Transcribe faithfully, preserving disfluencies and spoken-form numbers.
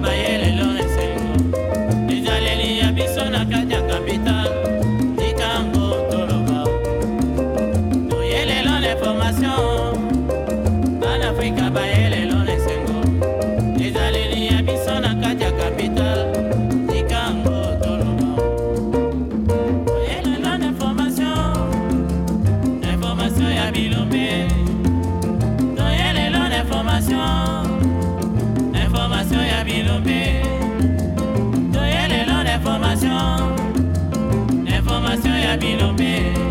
bayele lone sengo ezaleli ya biso na kati ya capital likango toloba toyele lone formation en Afrika bayele lone sengo ezaleli ya biso na kati ya capital likango toloba toyele lone formation information ya bilombe toyele lone formation information ya bilombe toyele lone information information ya bilombe